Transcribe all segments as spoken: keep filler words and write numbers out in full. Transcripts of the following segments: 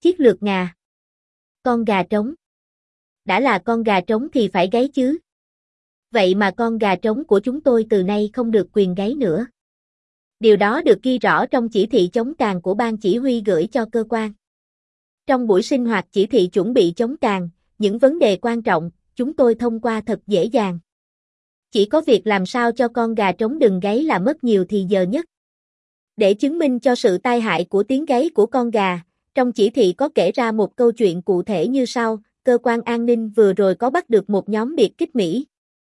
Chiếc lược ngà. Con gà trống. Đã là con gà trống thì phải gáy chứ. Vậy mà con gà trống của chúng tôi từ nay không được quyền gáy nữa. Điều đó được ghi rõ trong chỉ thị chống càn của ban chỉ huy gửi cho cơ quan. Trong buổi sinh hoạt chỉ thị chuẩn bị chống càn, những vấn đề quan trọng, chúng tôi thông qua thật dễ dàng. Chỉ có việc làm sao cho con gà trống đừng gáy là mất nhiều thì giờ nhất. Để chứng minh cho sự tai hại của tiếng gáy của con gà, trong chỉ thị có kể ra một câu chuyện cụ thể như sau, cơ quan an ninh vừa rồi có bắt được một nhóm biệt kích Mỹ.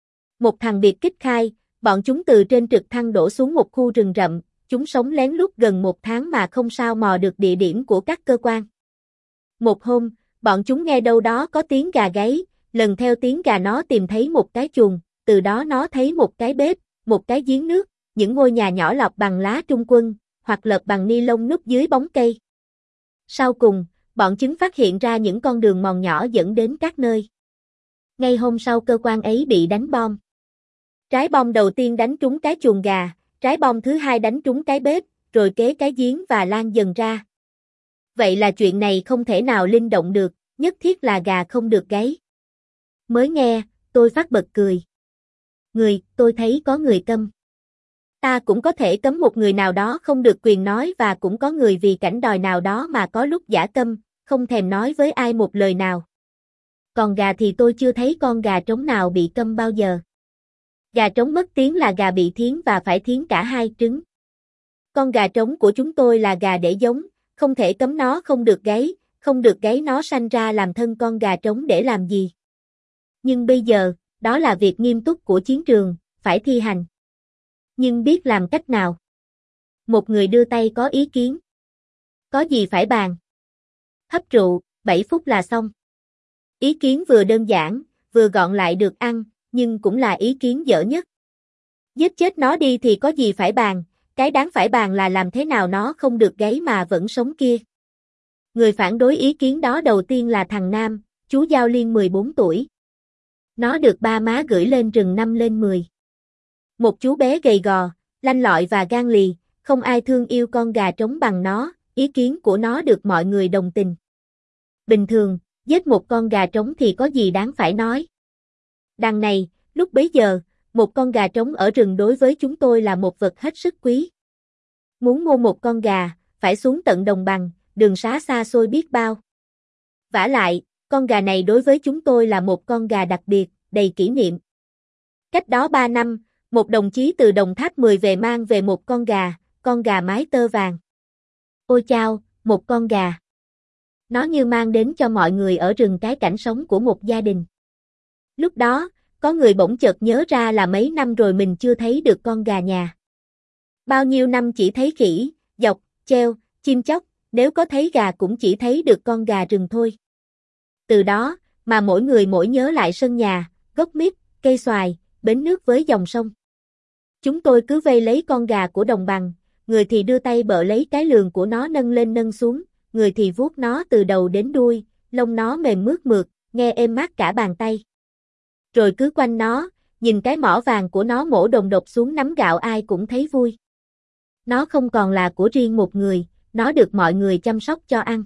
Một thằng biệt kích khai, bọn chúng từ trên trực thăng đổ xuống một khu rừng rậm, chúng sống lén lút gần một tháng mà không sao mò được địa điểm của các cơ quan. Một hôm, bọn chúng nghe đâu đó có tiếng gà gáy, lần theo tiếng gà nó tìm thấy một cái chuồng, từ đó nó thấy một cái bếp, một cái giếng nước, những ngôi nhà nhỏ lợp bằng lá trung quân, hoặc lợp bằng ni lông núp dưới bóng cây. Sau cùng, bọn chúng phát hiện ra những con đường mòn nhỏ dẫn đến các nơi. Ngay hôm sau cơ quan ấy bị đánh bom. Trái bom đầu tiên đánh trúng cái chuồng gà, trái bom thứ hai đánh trúng cái bếp, rồi kế cái giếng và lan dần ra. Vậy là chuyện này không thể nào linh động được, nhất thiết là gà không được gáy. Mới nghe, tôi phát bật cười. Người, tôi thấy có người câm. Ta cũng có thể cấm một người nào đó không được quyền nói và cũng có người vì cảnh đòi nào đó mà có lúc giả câm, không thèm nói với ai một lời nào. Còn gà thì tôi chưa thấy con gà trống nào bị câm bao giờ. Gà trống mất tiếng là gà bị thiến và phải thiến cả hai trứng. Con gà trống của chúng tôi là gà để giống, không thể cấm nó không được gáy, không được gáy nó sanh ra làm thân con gà trống để làm gì. Nhưng bây giờ, đó là việc nghiêm túc của chiến trường, phải thi hành. Nhưng biết làm cách nào? Một người đưa tay có ý kiến. Có gì phải bàn? Hấp rượu, bảy phút là xong. Ý kiến vừa đơn giản, vừa gọn lại được ăn, nhưng cũng là ý kiến dở nhất. Giết chết nó đi thì có gì phải bàn, cái đáng phải bàn là làm thế nào nó không được gáy mà vẫn sống kia. Người phản đối ý kiến đó đầu tiên là thằng Nam, chú Giao Liên mười bốn tuổi. Nó được ba má gửi lên rừng năm lên mười. Một chú bé gầy gò, lanh lọi và gan lì, không ai thương yêu con gà trống bằng nó, ý kiến của nó được mọi người đồng tình. Bình thường, giết một con gà trống thì có gì đáng phải nói. Đằng này, lúc bấy giờ, một con gà trống ở rừng đối với chúng tôi là một vật hết sức quý. Muốn mua một con gà, phải xuống tận đồng bằng, đường xá xa xôi biết bao. Vả lại, con gà này đối với chúng tôi là một con gà đặc biệt, đầy kỷ niệm. Cách đó ba năm, một đồng chí từ Đồng Tháp mười về mang về một con gà, con gà mái tơ vàng. Ôi chao, một con gà. Nó như mang đến cho mọi người ở rừng cái cảnh sống của một gia đình. Lúc đó, có người bỗng chợt nhớ ra là mấy năm rồi mình chưa thấy được con gà nhà. Bao nhiêu năm chỉ thấy khỉ, dọc, treo, chim chóc, nếu có thấy gà cũng chỉ thấy được con gà rừng thôi. Từ đó, mà mỗi người mỗi nhớ lại sân nhà, gốc mít, cây xoài, bến nước với dòng sông. Chúng tôi cứ vây lấy con gà của đồng bằng, người thì đưa tay bợ lấy cái lườn của nó nâng lên nâng xuống, người thì vuốt nó từ đầu đến đuôi, lông nó mềm mướt mượt, nghe êm mát cả bàn tay. Rồi cứ quanh nó, nhìn cái mỏ vàng của nó mổ đồng độc xuống nắm gạo ai cũng thấy vui. Nó không còn là của riêng một người, nó được mọi người chăm sóc cho ăn.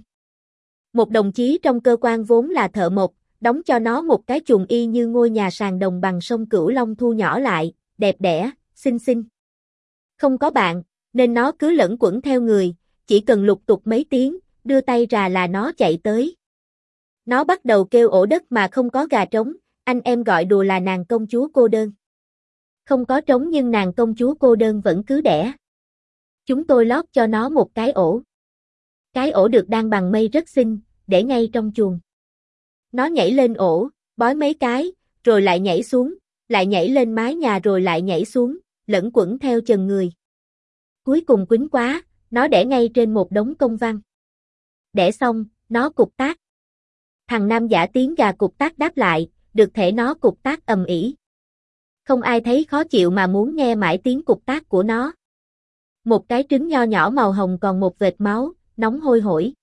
Một đồng chí trong cơ quan vốn là thợ mộc, đóng cho nó một cái chuồng y như ngôi nhà sàn đồng bằng sông Cửu Long thu nhỏ lại, đẹp đẽ, xinh xinh. Không có bạn, nên nó cứ lẩn quẩn theo người, chỉ cần lục tục mấy tiếng, đưa tay ra là nó chạy tới. Nó bắt đầu kêu ổ đất mà không có gà trống, anh em gọi đùa là nàng công chúa cô đơn. Không có trống nhưng nàng công chúa cô đơn vẫn cứ đẻ. Chúng tôi lót cho nó một cái ổ. Cái ổ được đan bằng mây rất xinh, để ngay trong chuồng. Nó nhảy lên ổ, bói mấy cái, rồi lại nhảy xuống, lại nhảy lên mái nhà rồi lại nhảy xuống, lẫn quẩn theo chân người. Cuối cùng quýnh quá, nó đẻ ngay trên một đống công văn. Đẻ xong, nó cục tác. Thằng Nam giả tiếng gà cục tác đáp lại, được thể nó cục tác ầm ĩ. Không ai thấy khó chịu mà muốn nghe mãi tiếng cục tác của nó. Một cái trứng nho nhỏ màu hồng còn một vệt máu, nóng hôi hổi.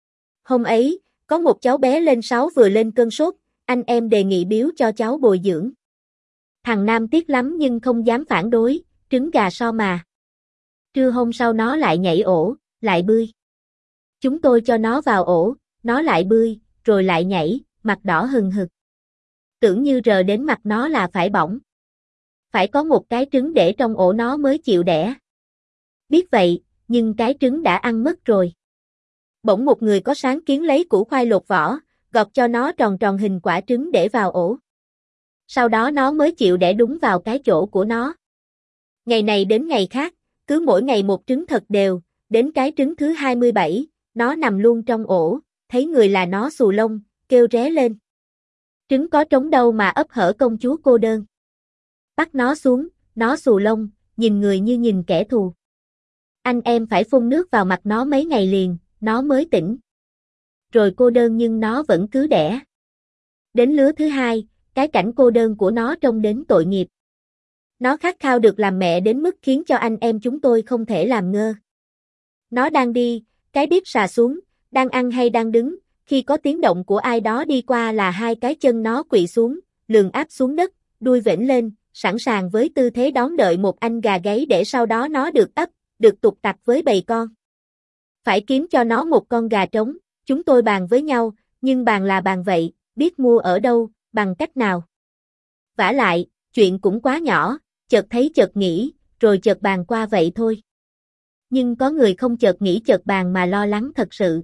Hôm ấy, có một cháu bé lên sáu vừa lên cơn sốt, anh em đề nghị biếu cho cháu bồi dưỡng. Thằng Nam tiếc lắm nhưng không dám phản đối, trứng gà so mà. Trưa hôm sau nó lại nhảy ổ, lại bươi. Chúng tôi cho nó vào ổ, nó lại bươi, rồi lại nhảy, mặt đỏ hừng hực. Tưởng như rờ đến mặt nó là phải bỏng. Phải có một cái trứng để trong ổ nó mới chịu đẻ. Biết vậy, nhưng cái trứng đã ăn mất rồi. Bỗng một người có sáng kiến lấy củ khoai lột vỏ, gọt cho nó tròn tròn hình quả trứng để vào ổ. Sau đó nó mới chịu đẻ đúng vào cái chỗ của nó. Ngày này đến ngày khác, cứ mỗi ngày một trứng thật đều, đến cái trứng thứ hai mươi bảy, nó nằm luôn trong ổ, thấy người là nó xù lông, kêu ré lên. Trứng có trống đâu mà ấp hở công chúa cô đơn. Bắt nó xuống, nó xù lông, nhìn người như nhìn kẻ thù. Anh em phải phun nước vào mặt nó mấy ngày liền, nó mới tỉnh. Rồi cô đơn nhưng nó vẫn cứ đẻ. Đến lứa thứ hai, cái cảnh cô đơn của nó trông đến tội nghiệp. Nó khát khao được làm mẹ đến mức khiến cho anh em chúng tôi không thể làm ngơ. Nó đang đi, cái đít xà xuống, đang ăn hay đang đứng, khi có tiếng động của ai đó đi qua là hai cái chân nó quỵ xuống, lườn áp xuống đất, đuôi vểnh lên, sẵn sàng với tư thế đón đợi một anh gà gáy để sau đó nó được ấp, được tục tặc với bầy con. Phải kiếm cho nó một con gà trống, chúng tôi bàn với nhau, nhưng bàn là bàn vậy, biết mua ở đâu, bằng cách nào. Vả lại, chuyện cũng quá nhỏ, chợt thấy chợt nghĩ, rồi chợt bàn qua vậy thôi. Nhưng có người không chợt nghĩ chợt bàn mà lo lắng thật sự.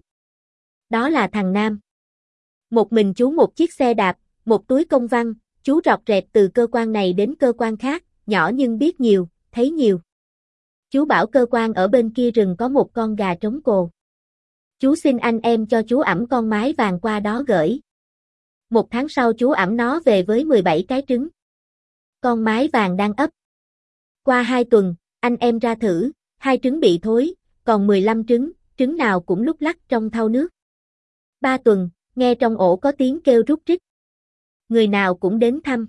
Đó là thằng Nam. Một mình chú một chiếc xe đạp, một túi công văn, chú rọt rẹt từ cơ quan này đến cơ quan khác, nhỏ nhưng biết nhiều, thấy nhiều. Chú bảo cơ quan ở bên kia rừng có một con gà trống cồ. Chú xin anh em cho chú ẵm con mái vàng qua đó gửi. Một tháng sau chú ẵm nó về với mười bảy cái trứng. Con mái vàng đang ấp. Qua hai tuần, anh em ra thử, hai trứng bị thối, còn mười lăm trứng, trứng nào cũng lúc lắc trong thau nước. Ba tuần, nghe trong ổ có tiếng kêu rúc rích. Người nào cũng đến thăm.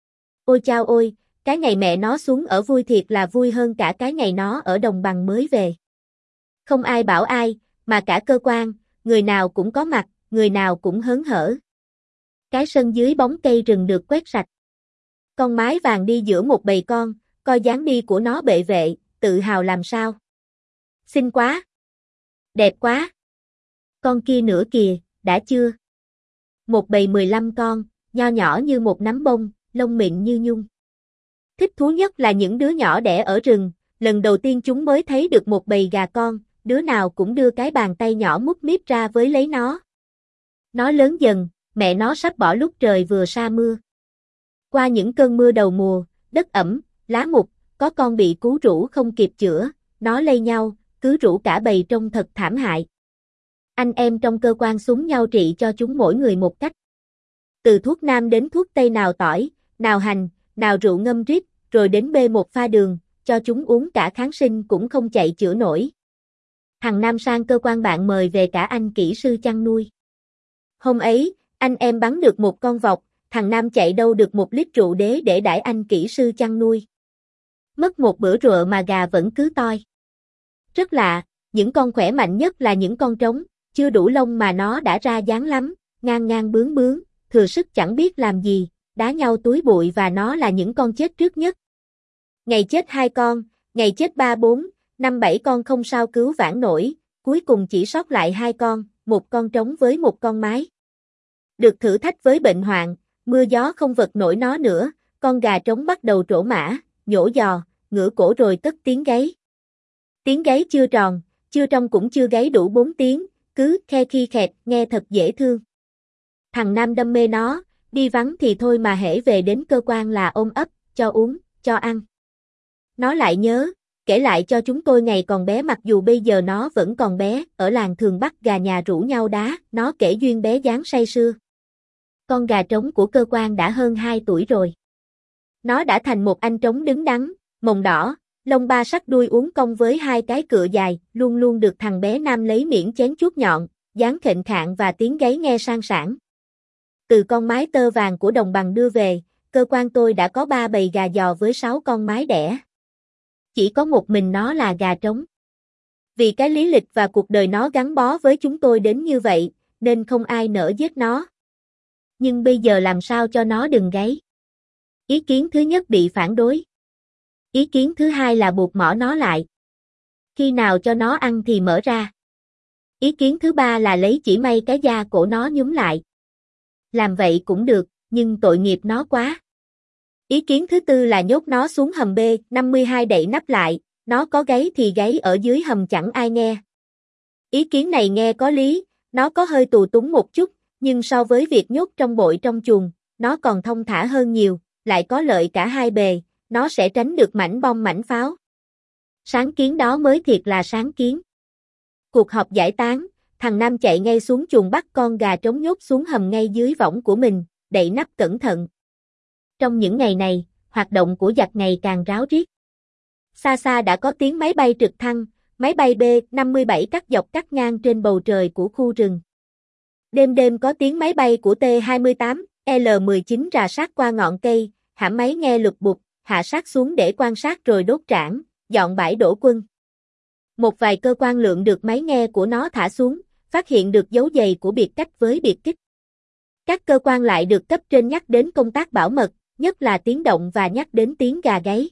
Ôi chao ôi, cái ngày mẹ nó xuống ở vui thiệt là vui hơn cả cái ngày nó ở đồng bằng mới về. Không ai bảo ai, mà cả cơ quan, người nào cũng có mặt, người nào cũng hớn hở. Cái sân dưới bóng cây rừng được quét sạch. Con mái vàng đi giữa một bầy con, coi dáng đi của nó bệ vệ, tự hào làm sao. Xinh quá. Đẹp quá. Con kia nữa kìa, đã chưa? Một bầy mười lăm con, nho nhỏ như một nắm bông, lông mịn như nhung. Thích thú nhất là những đứa nhỏ đẻ ở rừng, lần đầu tiên chúng mới thấy được một bầy gà con, đứa nào cũng đưa cái bàn tay nhỏ mút míp ra với lấy nó. Nó lớn dần, mẹ nó sắp bỏ lúc trời vừa sa mưa. Qua những cơn mưa đầu mùa, đất ẩm, lá mục, có con bị cú rũ không kịp chữa, nó lây nhau, cứ rủ cả bầy trông thật thảm hại. Anh em trong cơ quan súng nhau trị cho chúng mỗi người một cách. Từ thuốc nam đến thuốc tây, nào tỏi, nào hành, nào rượu ngâm rít, rồi đến bê một pha đường, cho chúng uống cả kháng sinh cũng không chạy chữa nổi. Thằng Nam sang cơ quan bạn mời về cả anh kỹ sư chăn nuôi. Hôm ấy, anh em bắn được một con vọc, thằng Nam chạy đâu được một lít rượu đế để đãi anh kỹ sư chăn nuôi. Mất một bữa rượu mà gà vẫn cứ toi. Rất lạ, những con khỏe mạnh nhất là những con trống, chưa đủ lông mà nó đã ra dáng lắm, ngang ngang bướng bướng, thừa sức chẳng biết làm gì, đá nhau túi bụi, và nó là những con chết trước nhất. Ngày chết hai con, ngày chết ba bốn, năm bảy con không sao cứu vãn nổi, cuối cùng chỉ sót lại hai con, một con trống với một con mái. Được thử thách với bệnh hoạn, mưa gió không vật nổi nó nữa, con gà trống bắt đầu trổ mã, nhổ giò, ngửa cổ rồi cất tiếng gáy. Tiếng gáy chưa tròn, chưa trong cũng chưa gáy đủ bốn tiếng, cứ khe khi khẹt, nghe thật dễ thương. Thằng Nam đam mê nó, đi vắng thì thôi mà hễ về đến cơ quan là ôm ấp, cho uống, cho ăn. Nó lại nhớ, kể lại cho chúng tôi ngày còn bé, mặc dù bây giờ nó vẫn còn bé, ở làng thường bắt gà nhà rủ nhau đá, nó kể duyên bé dáng say sưa. Con gà trống của cơ quan đã hơn hai tuổi rồi. Nó đã thành một anh trống đứng đắn, mồng đỏ, lông ba sắc, đuôi uốn cong với hai cái cựa dài, luôn luôn được thằng bé Nam lấy miệng chén chuốt nhọn, dáng khệnh khạng và tiếng gáy nghe sang sảng. Từ con mái tơ vàng của đồng bằng đưa về, cơ quan tôi đã có ba bầy gà giò với sáu con mái đẻ. Chỉ có một mình nó là gà trống. Vì cái lý lịch và cuộc đời nó gắn bó với chúng tôi đến như vậy, nên không ai nỡ giết nó. Nhưng bây giờ làm sao cho nó đừng gáy? Ý kiến thứ nhất bị phản đối. Ý kiến thứ hai là buộc mỏ nó lại. Khi nào cho nó ăn thì mở ra. Ý kiến thứ ba là lấy chỉ may cái da cổ nó nhúm lại. Làm vậy cũng được, nhưng tội nghiệp nó quá. Ý kiến thứ tư là nhốt nó xuống hầm B năm mươi hai đậy nắp lại, nó có gáy thì gáy ở dưới hầm chẳng ai nghe. Ý kiến này nghe có lý, nó có hơi tù túng một chút, nhưng so với việc nhốt trong bội trong chuồng, nó còn thông thả hơn nhiều, lại có lợi cả hai bề, nó sẽ tránh được mảnh bom mảnh pháo. Sáng kiến đó mới thiệt là sáng kiến. Cuộc họp giải tán, thằng Nam chạy ngay xuống chuồng bắt con gà trống nhốt xuống hầm ngay dưới võng của mình, đậy nắp cẩn thận. Trong những ngày này, hoạt động của giặc ngày càng ráo riết. Xa xa đã có tiếng máy bay trực thăng, máy bay B năm mươi bảy cắt dọc cắt ngang trên bầu trời của khu rừng. Đêm đêm có tiếng máy bay của T hai mươi tám, L mười chín rà sát qua ngọn cây, hãm máy nghe lục bục, hạ sát xuống để quan sát rồi đốt trảng, dọn bãi đổ quân. Một vài cơ quan lượng được máy nghe của nó thả xuống, phát hiện được dấu giày của biệt cách với biệt kích. Các cơ quan lại được cấp trên nhắc đến công tác bảo mật, nhất là tiếng động và nhắc đến tiếng gà gáy.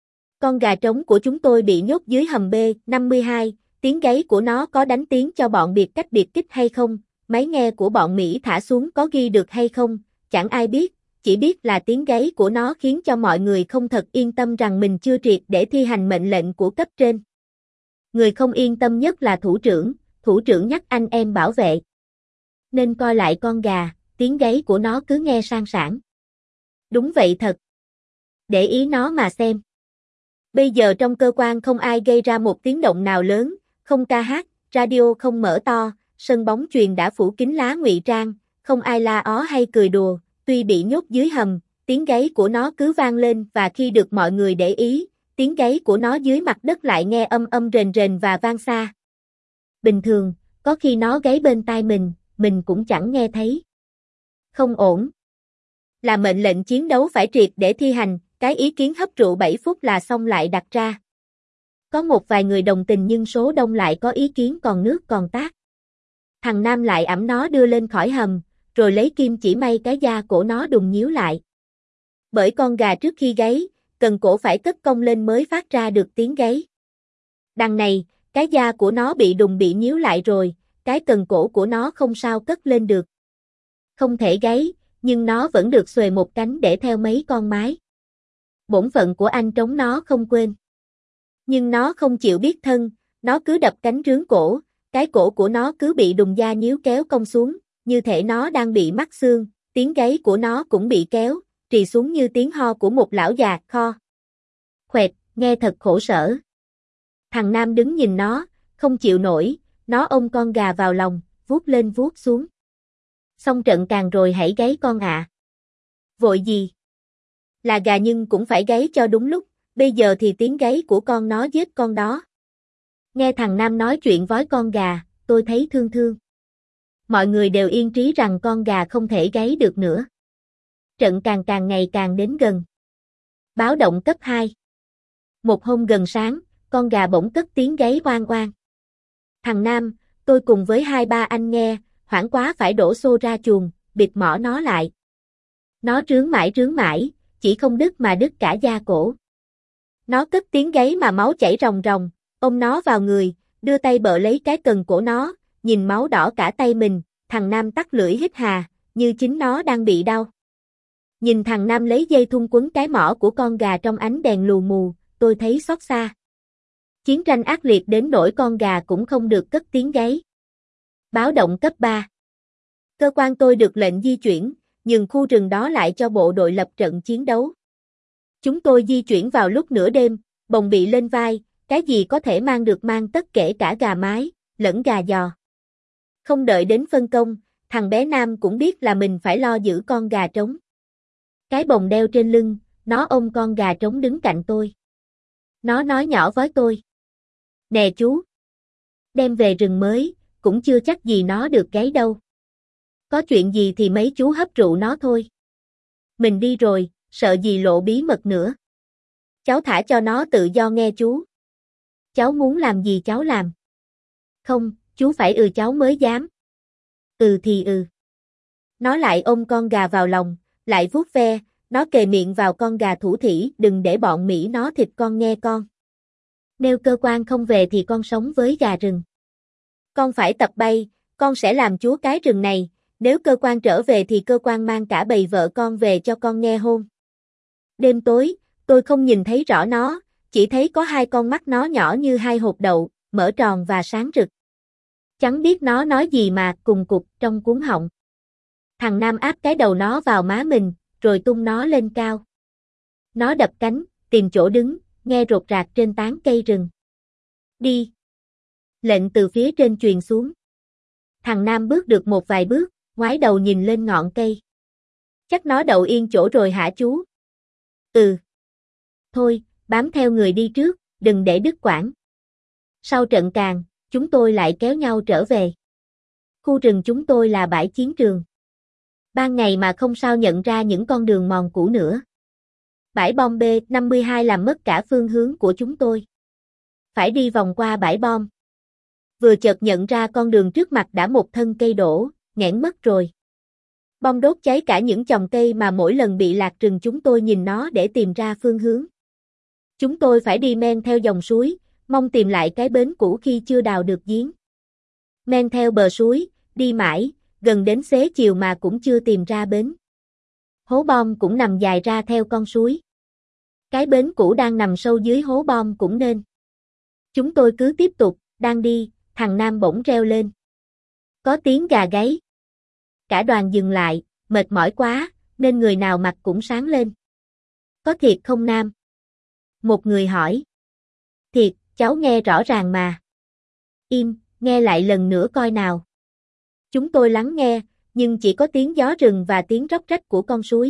Con gà trống của chúng tôi bị nhốt dưới hầm B năm mươi hai, tiếng gáy của nó có đánh tiếng cho bọn biệt cách biệt kích hay không, máy nghe của bọn Mỹ thả xuống có ghi được hay không, chẳng ai biết, chỉ biết là tiếng gáy của nó khiến cho mọi người không thật yên tâm rằng mình chưa triệt để thi hành mệnh lệnh của cấp trên. Người không yên tâm nhất là thủ trưởng, thủ trưởng nhắc anh em bảo vệ. Nên coi lại con gà, tiếng gáy của nó cứ nghe sang sảng. Đúng vậy thật. Để ý nó mà xem. Bây giờ trong cơ quan không ai gây ra một tiếng động nào lớn, không ca hát, radio không mở to, sân bóng chuyền đã phủ kín lá ngụy trang, không ai la ó hay cười đùa, tuy bị nhốt dưới hầm, tiếng gáy của nó cứ vang lên và khi được mọi người để ý, tiếng gáy của nó dưới mặt đất lại nghe âm âm rền rền và vang xa. Bình thường, có khi nó gáy bên tai mình, mình cũng chẳng nghe thấy. Không ổn. Là mệnh lệnh chiến đấu phải triệt để thi hành, cái ý kiến hấp rượu bảy phút là xong lại đặt ra. Có một vài người đồng tình nhưng số đông lại có ý kiến còn nước còn tát. Thằng Nam lại ẵm nó đưa lên khỏi hầm, rồi lấy kim chỉ may cái da cổ nó đùng nhíu lại. Bởi con gà trước khi gáy, cần cổ phải cất cong lên mới phát ra được tiếng gáy. Đằng này, cái da của nó bị đùng bị nhíu lại rồi, cái cần cổ của nó không sao cất lên được. Không thể gáy, nhưng nó vẫn được xuề một cánh để theo mấy con mái. Bổn phận của anh trống nó không quên. Nhưng nó không chịu biết thân, nó cứ đập cánh rướn cổ, cái cổ của nó cứ bị đùng da nhíu kéo cong xuống, như thể nó đang bị mắc xương, tiếng gáy của nó cũng bị kéo, trì xuống như tiếng ho của một lão già kho. Khoẹt, nghe thật khổ sở. Thằng Nam đứng nhìn nó, không chịu nổi, nó ôm con gà vào lòng, vuốt lên vuốt xuống. Xong trận càng rồi hãy gáy con ạ. À. Vội gì? Là gà nhưng cũng phải gáy cho đúng lúc, bây giờ thì tiếng gáy của con nó giết con đó. Nghe thằng Nam nói chuyện với con gà, tôi thấy thương thương. Mọi người đều yên trí rằng con gà không thể gáy được nữa. Trận càng càng ngày càng đến gần. Báo động cấp hai. Một hôm gần sáng, con gà bỗng cất tiếng gáy oang oang. Thằng Nam, tôi cùng với hai ba anh nghe, hoảng quá phải đổ xô ra chuồng, bịt mỏ nó lại. Nó rướn mãi rướn mãi, chỉ không đứt mà đứt cả da cổ. Nó cất tiếng gáy mà máu chảy ròng ròng, ôm nó vào người, đưa tay bợ lấy cái cần cổ nó, nhìn máu đỏ cả tay mình, thằng Nam tắt lưỡi hít hà, như chính nó đang bị đau. Nhìn thằng Nam lấy dây thun quấn cái mỏ của con gà trong ánh đèn lù mù, tôi thấy xót xa. Chiến tranh ác liệt đến nỗi con gà cũng không được cất tiếng gáy. Báo động cấp ba. Cơ quan tôi được lệnh di chuyển, nhường khu rừng đó lại cho bộ đội lập trận chiến đấu. Chúng tôi di chuyển vào lúc nửa đêm, bồng bị lên vai, cái gì có thể mang được mang tất kể cả gà mái, lẫn gà giò. Không đợi đến phân công, thằng bé Nam cũng biết là mình phải lo giữ con gà trống. Cái bồng đeo trên lưng, nó ôm con gà trống đứng cạnh tôi. Nó nói nhỏ với tôi. Nè chú, đem về rừng mới, cũng chưa chắc gì nó được gáy đâu. Có chuyện gì thì mấy chú hấp rượu nó thôi. Mình đi rồi, sợ gì lộ bí mật nữa. Cháu thả cho nó tự do nghe chú. Cháu muốn làm gì cháu làm. Không, chú phải ừ cháu mới dám. Ừ thì ừ. Nó lại ôm con gà vào lòng, lại vuốt ve, nó kề miệng vào con gà thủ thỉ, đừng để bọn Mỹ nó thịt con nghe con. Nếu cơ quan không về thì con sống với gà rừng. con phải tập bay, con sẽ làm chúa cái rừng này, nếu cơ quan trở về thì cơ quan mang cả bầy vợ con về cho con nghe hôn. Đêm tối, tôi không nhìn thấy rõ nó, chỉ thấy có hai con mắt nó nhỏ như hai hột đậu, mở tròn và sáng rực. Chẳng biết nó nói gì mà cùng cục trong cuống họng. Thằng Nam áp cái đầu nó vào má mình, rồi tung nó lên cao. Nó đập cánh, tìm chỗ đứng, nghe rột rạc trên tán cây rừng. Đi. Lệnh từ phía trên truyền xuống. Thằng Nam bước được một vài bước, ngoái đầu nhìn lên ngọn cây. Chắc nó đậu yên chỗ rồi hả chú? Ừ. Thôi, bám theo người đi trước, đừng để đứt quãng. Sau trận càn, chúng tôi lại kéo nhau trở về. Khu rừng chúng tôi là bãi chiến trường. Ban ngày mà không sao nhận ra những con đường mòn cũ nữa. Bãi bom B năm mươi hai làm mất cả phương hướng của chúng tôi. Phải đi vòng qua bãi bom. Vừa chợt nhận ra con đường trước mặt đã một thân cây đổ, nghẽn mất rồi. Bom đốt cháy cả những chòm cây mà mỗi lần bị lạc rừng chúng tôi nhìn nó để tìm ra phương hướng. Chúng tôi phải đi men theo dòng suối, mong tìm lại cái bến cũ khi chưa đào được giếng. Men theo bờ suối, đi mãi, gần đến xế chiều mà cũng chưa tìm ra bến. Hố bom cũng nằm dài ra theo con suối. Cái bến cũ đang nằm sâu dưới hố bom cũng nên. Chúng tôi cứ tiếp tục, đang đi, thằng Nam bỗng reo lên. Có tiếng gà gáy. Cả đoàn dừng lại, mệt mỏi quá, nên người nào mặt cũng sáng lên. Có thiệt không Nam? Một người hỏi. Thiệt, cháu nghe rõ ràng mà. Im, nghe lại lần nữa coi nào. Chúng tôi lắng nghe, nhưng chỉ có tiếng gió rừng và tiếng róc rách của con suối.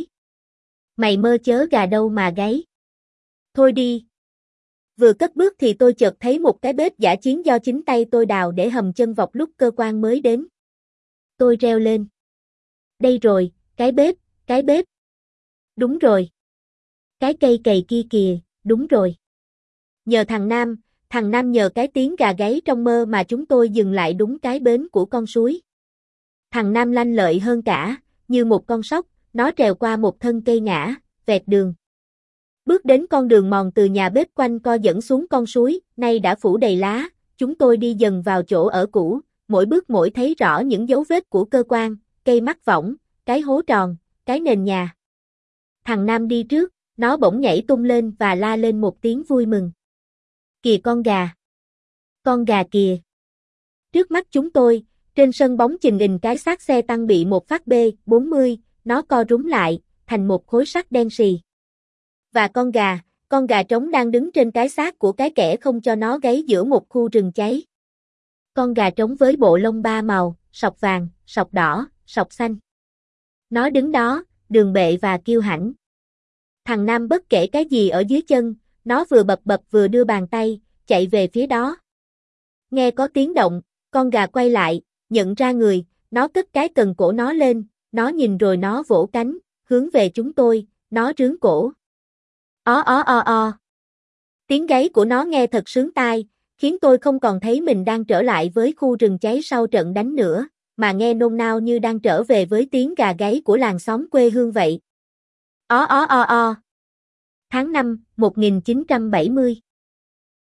Mày mơ chớ gà đâu mà gáy. Thôi đi. Vừa cất bước thì tôi chợt thấy một cái bếp dã chiến do chính tay tôi đào để hầm chân vọc lúc cơ quan mới đến. Tôi reo lên. Đây rồi, cái bếp, cái bếp. Đúng rồi. Cái cây cày kia kìa, đúng rồi. Nhờ thằng Nam, thằng Nam nhờ cái tiếng gà gáy trong mơ mà chúng tôi dừng lại đúng cái bến của con suối. Thằng Nam lanh lợi hơn cả, như một con sóc, nó trèo qua một thân cây ngã, vẹt đường. Bước đến con đường mòn từ nhà bếp quanh co dẫn xuống con suối, nay đã phủ đầy lá, chúng tôi đi dần vào chỗ ở cũ, mỗi bước mỗi thấy rõ những dấu vết của cơ quan, cây mắc võng, cái hố tròn, cái nền nhà. Thằng Nam đi trước, nó bỗng nhảy tung lên và la lên một tiếng vui mừng. Kìa con gà! Con gà kìa! Trước mắt chúng tôi, trên sân bóng chình ình cái xác xe tăng bị một phát B bốn mươi, nó co rúm lại, thành một khối sắt đen sì. Và con gà, con gà trống đang đứng trên cái xác của cái kẻ không cho nó gáy giữa một khu rừng cháy. Con gà trống với bộ lông ba màu, sọc vàng, sọc đỏ, sọc xanh. Nó đứng đó, đường bệ và kiêu hãnh. Thằng Nam bất kể cái gì ở dưới chân, nó vừa bập bập vừa đưa bàn tay, chạy về phía đó. Nghe có tiếng động, con gà quay lại, nhận ra người, nó cất cái cần cổ nó lên, nó nhìn rồi nó vỗ cánh, hướng về chúng tôi, nó rướn cổ. Ó ó ó ó. Tiếng gáy của nó nghe thật sướng tai, khiến tôi không còn thấy mình đang trở lại với khu rừng cháy sau trận đánh nữa, mà nghe nôn nao như đang trở về với tiếng gà gáy của làng xóm quê hương vậy. Ó ó ó ó. Tháng năm, một nghìn chín trăm bảy mươi